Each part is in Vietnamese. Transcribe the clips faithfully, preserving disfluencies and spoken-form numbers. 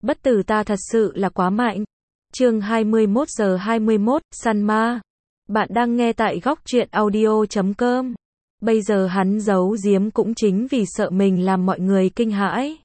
Bất tử ta thật sự là quá mạnh. Chương hai mươi mốt giờ hai mươi mốt, săn ma. Bạn đang nghe tại góc truyện audio chấm com. Bây giờ hắn giấu giếm cũng chính vì sợ mình làm mọi người kinh hãi.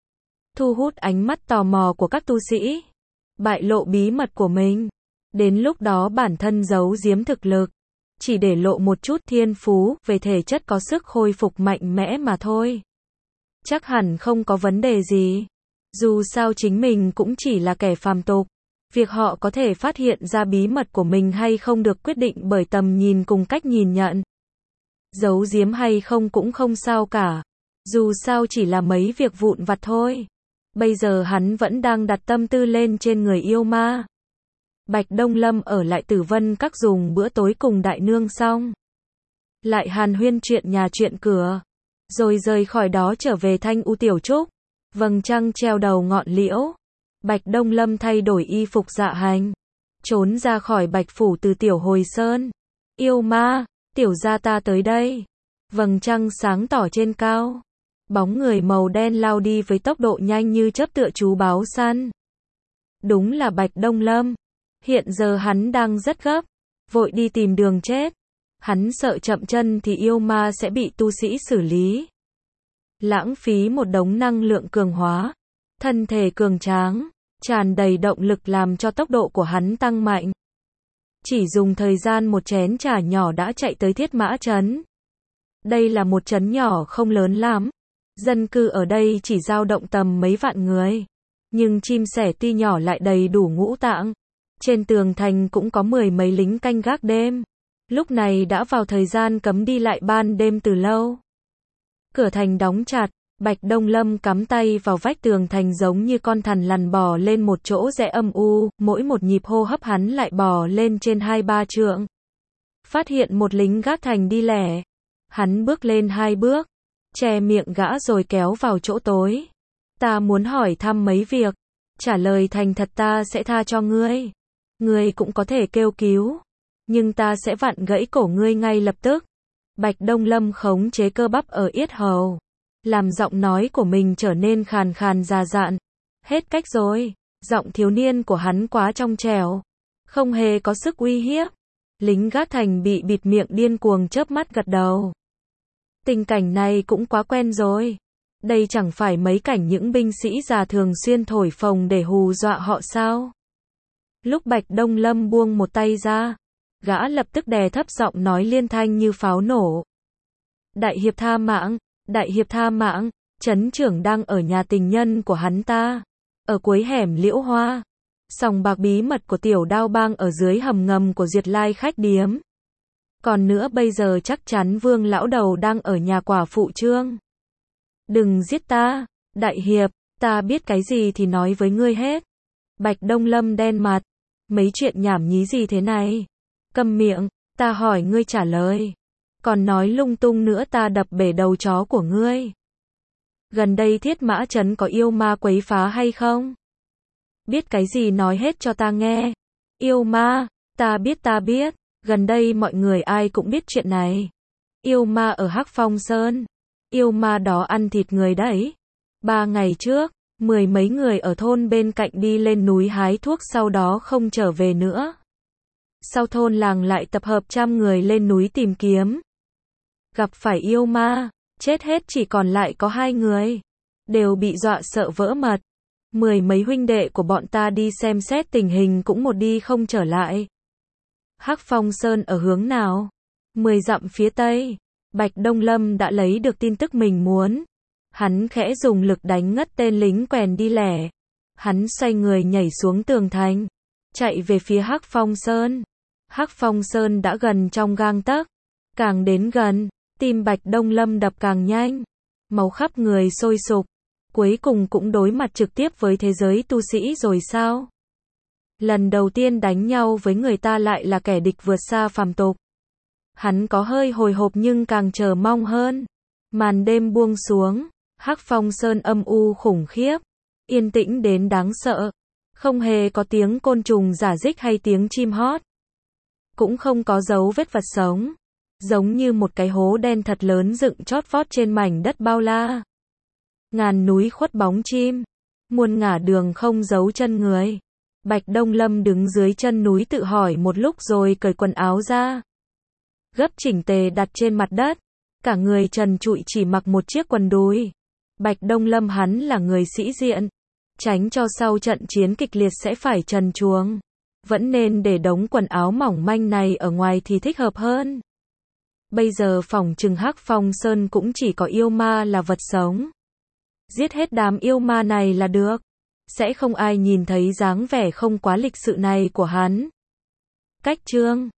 Thu hút ánh mắt tò mò của các tu sĩ. Bại lộ bí mật của mình. Đến lúc đó bản thân giấu giếm thực lực. Chỉ để lộ một chút thiên phú, về thể chất có sức khôi phục mạnh mẽ mà thôi. Chắc hẳn không có vấn đề gì. Dù sao chính mình cũng chỉ là kẻ phàm tục. Việc họ có thể phát hiện ra bí mật của mình hay không được quyết định bởi tầm nhìn cùng cách nhìn nhận. Giấu giếm hay không cũng không sao cả. Dù sao chỉ là mấy việc vụn vặt thôi. Bây giờ hắn vẫn đang đặt tâm tư lên trên người yêu ma. Bạch Đông Lâm ở lại Tử Vân Các dùng bữa tối cùng đại nương xong. Lại hàn huyên chuyện nhà chuyện cửa. Rồi rời khỏi đó trở về Thanh U Tiểu Trúc. Vầng trăng treo đầu ngọn liễu. Bạch Đông Lâm thay đổi y phục dạ hành. Trốn ra khỏi Bạch Phủ từ Tiểu Hồi Sơn. Yêu ma, tiểu gia ta tới đây. Vầng trăng sáng tỏ trên cao. Bóng người màu đen lao đi với tốc độ nhanh như chớp tựa chú báo săn. Đúng là Bạch Đông Lâm. Hiện giờ hắn đang rất gấp. Vội đi tìm đường chết. Hắn sợ chậm chân thì yêu ma sẽ bị tu sĩ xử lý. Lãng phí một đống năng lượng cường hóa. Thân thể cường tráng. Tràn đầy động lực làm cho tốc độ của hắn tăng mạnh. Chỉ dùng thời gian một chén trà nhỏ đã chạy tới Thiết Mã Trấn. Đây là một trấn nhỏ không lớn lắm. Dân cư ở đây chỉ dao động tầm mấy vạn người. Nhưng chim sẻ tuy nhỏ lại đầy đủ ngũ tạng. Trên tường thành cũng có mười mấy lính canh gác đêm. Lúc này đã vào thời gian cấm đi lại ban đêm từ lâu. Cửa thành đóng chặt. Bạch Đông Lâm cắm tay vào vách tường thành giống như con thằn lằn bò lên một chỗ rẽ âm u, mỗi một nhịp hô hấp hắn lại bò lên trên hai ba trượng. Phát hiện một lính gác thành đi lẻ. Hắn bước lên hai bước, che miệng gã rồi kéo vào chỗ tối. Ta muốn hỏi thăm mấy việc, trả lời thành thật ta sẽ tha cho ngươi. Ngươi cũng có thể kêu cứu, nhưng ta sẽ vặn gãy cổ ngươi ngay lập tức. Bạch Đông Lâm khống chế cơ bắp ở yết hầu. Làm giọng nói của mình trở nên khàn khàn già dặn. Hết cách rồi, giọng thiếu niên của hắn quá trong trẻo. Không hề có sức uy hiếp. Lính gác thành bị bịt miệng điên cuồng chớp mắt gật đầu. Tình cảnh này cũng quá quen rồi. Đây chẳng phải mấy cảnh những binh sĩ già thường xuyên thổi phồng để hù dọa họ sao? Lúc Bạch Đông Lâm buông một tay ra, gã lập tức đè thấp giọng nói liên thanh như pháo nổ. Đại hiệp tha mạng. Đại hiệp tha mạng, trấn trưởng đang ở nhà tình nhân của hắn ta, ở cuối hẻm Liễu Hoa. Sòng bạc bí mật của Tiểu Đao Bang ở dưới hầm ngầm của Duyệt Lai khách điếm. Còn nữa bây giờ chắc chắn Vương lão đầu đang ở nhà quả phụ Trương. Đừng giết ta, đại hiệp, ta biết cái gì thì nói với ngươi hết. Bạch Đông Lâm đen mặt, mấy chuyện nhảm nhí gì thế này? Câm miệng, ta hỏi ngươi trả lời. Còn nói lung tung nữa ta đập bể đầu chó của ngươi. Gần đây Thiết Mã Trấn có yêu ma quấy phá hay không? Biết cái gì nói hết cho ta nghe. Yêu ma, ta biết ta biết. Gần đây mọi người ai cũng biết chuyện này. Yêu ma ở Hắc Phong Sơn. Yêu ma đó ăn thịt người đấy. Ba ngày trước, mười mấy người ở thôn bên cạnh đi lên núi hái thuốc sau đó không trở về nữa. Sau thôn làng lại tập hợp trăm người lên núi tìm kiếm. Gặp phải yêu ma, chết hết chỉ còn lại có hai người. Đều bị dọa sợ vỡ mật. Mười mấy huynh đệ của bọn ta đi xem xét tình hình cũng một đi không trở lại. Hắc Phong Sơn ở hướng nào? Mười dặm phía tây. Bạch Đông Lâm đã lấy được tin tức mình muốn. Hắn khẽ dùng lực đánh ngất tên lính quèn đi lẻ. Hắn xoay người nhảy xuống tường thành. Chạy về phía Hắc Phong Sơn. Hắc Phong Sơn đã gần trong gang tấc. Càng đến gần, tim Bạch Đông Lâm đập càng nhanh. Máu khắp người sôi sục. Cuối cùng cũng đối mặt trực tiếp với thế giới tu sĩ rồi sao? Lần đầu tiên đánh nhau với người ta lại là kẻ địch vượt xa phàm tục. Hắn có hơi hồi hộp nhưng càng chờ mong hơn. Màn đêm buông xuống. Hắc Phong Sơn âm u khủng khiếp. Yên tĩnh đến đáng sợ. Không hề có tiếng côn trùng rả rích hay tiếng chim hót. Cũng không có dấu vết vật sống. Giống như một cái hố đen thật lớn dựng chót vót trên mảnh đất bao la. Ngàn núi khuất bóng chim. Muôn ngả đường không giấu chân người. Bạch Đông Lâm đứng dưới chân núi tự hỏi một lúc rồi cởi quần áo ra. Gấp chỉnh tề đặt trên mặt đất. Cả người trần trụi chỉ mặc một chiếc quần đùi. Bạch Đông Lâm hắn là người sĩ diện. Tránh cho sau trận chiến kịch liệt sẽ phải trần truồng. Vẫn nên để đống quần áo mỏng manh này ở ngoài thì thích hợp hơn. Bây giờ phỏng chừng Hắc Phong Sơn cũng chỉ có yêu ma là vật sống. Giết hết đám yêu ma này là được. Sẽ không ai nhìn thấy dáng vẻ không quá lịch sự này của hắn. Cách chương